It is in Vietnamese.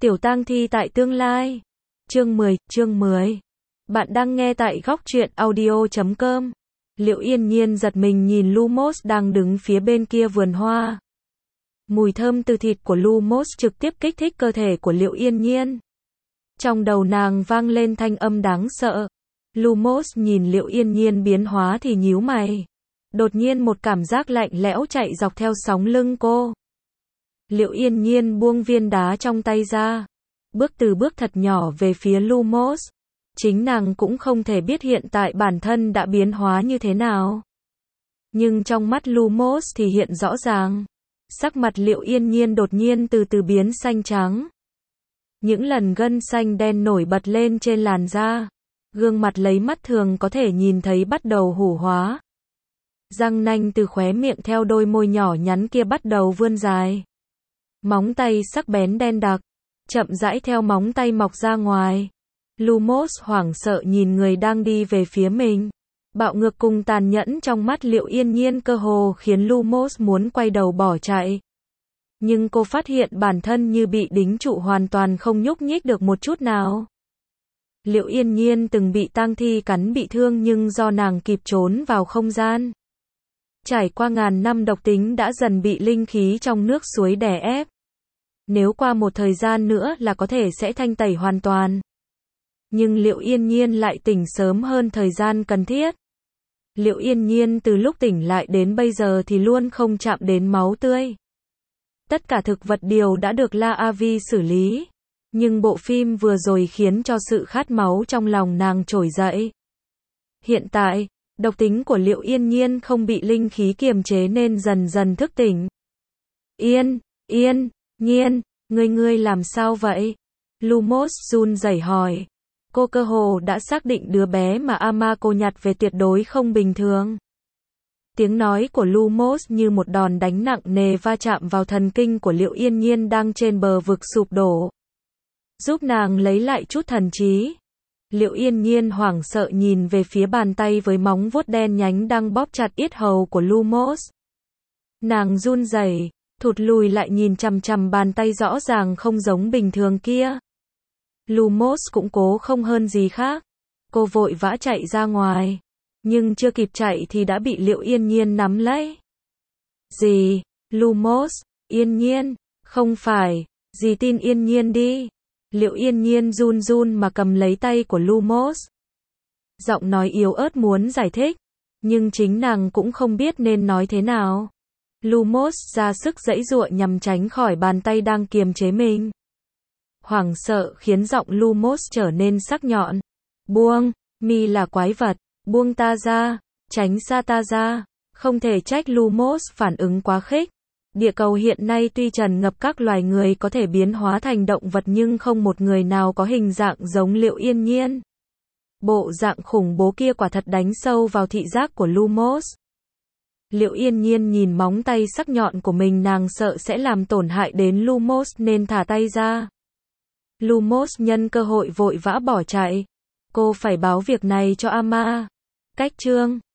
Tiểu tang thi tại tương lai. Chương 10. Bạn đang nghe tại góc truyện audio.com. Liệu Yên Nhiên giật mình nhìn Lumos đang đứng phía bên kia vườn hoa. Mùi thơm từ thịt của Lumos trực tiếp kích thích cơ thể của Liệu Yên Nhiên. Trong đầu nàng vang lên thanh âm đáng sợ. Lumos nhìn Liệu Yên Nhiên biến hóa thì nhíu mày. Đột nhiên một cảm giác lạnh lẽo chạy dọc theo sóng lưng cô. Liệu Yên Nhiên buông viên đá trong tay ra, bước từ bước thật nhỏ về phía Lumos. Chính nàng cũng không thể biết hiện tại bản thân đã biến hóa như thế nào. Nhưng trong mắt Lumos thì hiện rõ ràng. Sắc mặt Liệu Yên Nhiên đột nhiên từ từ biến xanh trắng. Những lần gân xanh đen nổi bật lên trên làn da. Gương mặt lấy mắt thường có thể nhìn thấy bắt đầu hủ hóa. Răng nanh từ khóe miệng theo đôi môi nhỏ nhắn kia bắt đầu vươn dài. Móng tay sắc bén đen đặc, chậm rãi theo móng tay mọc ra ngoài. Lumos hoảng sợ nhìn người đang đi về phía mình. Bạo ngược cùng tàn nhẫn trong mắt Liệu Yên Nhiên cơ hồ khiến Lumos muốn quay đầu bỏ chạy. Nhưng cô phát hiện bản thân như bị đính trụ hoàn toàn không nhúc nhích được một chút nào. Liệu Yên Nhiên từng bị tang thi cắn bị thương nhưng do nàng kịp trốn vào không gian. Trải qua ngàn năm độc tính đã dần bị linh khí trong nước suối đè ép. Nếu qua một thời gian nữa là có thể sẽ thanh tẩy hoàn toàn. Nhưng Liệu Yên Nhiên lại tỉnh sớm hơn thời gian cần thiết. Liệu Yên Nhiên từ lúc tỉnh lại đến bây giờ thì luôn không chạm đến máu tươi. Tất cả thực vật đều đã được La Avi xử lý. Nhưng bộ phim vừa rồi khiến cho sự khát máu trong lòng nàng trỗi dậy. Hiện tại, độc tính của Liệu Yên Nhiên không bị linh khí kiềm chế nên dần dần thức tỉnh. Yên Nhiên, ngươi làm sao vậy? Lumos run rẩy hỏi. Cô cơ hồ đã xác định đứa bé mà Amako nhặt về tuyệt đối không bình thường. Tiếng nói của Lumos như một đòn đánh nặng nề va chạm vào thần kinh của Liệu Yên Nhiên đang trên bờ vực sụp đổ. Giúp nàng lấy lại chút thần trí. Liệu Yên Nhiên hoảng sợ nhìn về phía bàn tay với móng vuốt đen nhánh đang bóp chặt yết hầu của Lumos. Nàng run rẩy, thụt lùi lại nhìn chằm chằm bàn tay rõ ràng không giống bình thường kia. Lumos cũng cố không hơn gì khác. Cô vội vã chạy ra ngoài. Nhưng chưa kịp chạy thì đã bị Liệu Yên Nhiên nắm lấy. Gì? Lumos? Yên Nhiên? Không phải. Dì tin Yên Nhiên đi. Liệu Yên Nhiên run run mà cầm lấy tay của Lumos. Giọng nói yếu ớt muốn giải thích. Nhưng chính nàng cũng không biết nên nói thế nào. Lumos ra sức giãy giụa nhằm tránh khỏi bàn tay đang kiềm chế mình. Hoảng sợ khiến giọng Lumos trở nên sắc nhọn. Buông, mi là quái vật, buông ta ra, tránh xa ta ra. Không thể trách Lumos phản ứng quá khích. Địa cầu hiện nay tuy tràn ngập các loài người có thể biến hóa thành động vật nhưng không một người nào có hình dạng giống Liệu Yên Nhiên. Bộ dạng khủng bố kia quả thật đánh sâu vào thị giác của Lumos. Liệu Yên Nhiên nhìn móng tay sắc nhọn của mình, nàng sợ sẽ làm tổn hại đến Lumos nên thả tay ra. Lumos nhân cơ hội vội vã bỏ chạy. Cô phải báo việc này cho Ama. Cách chương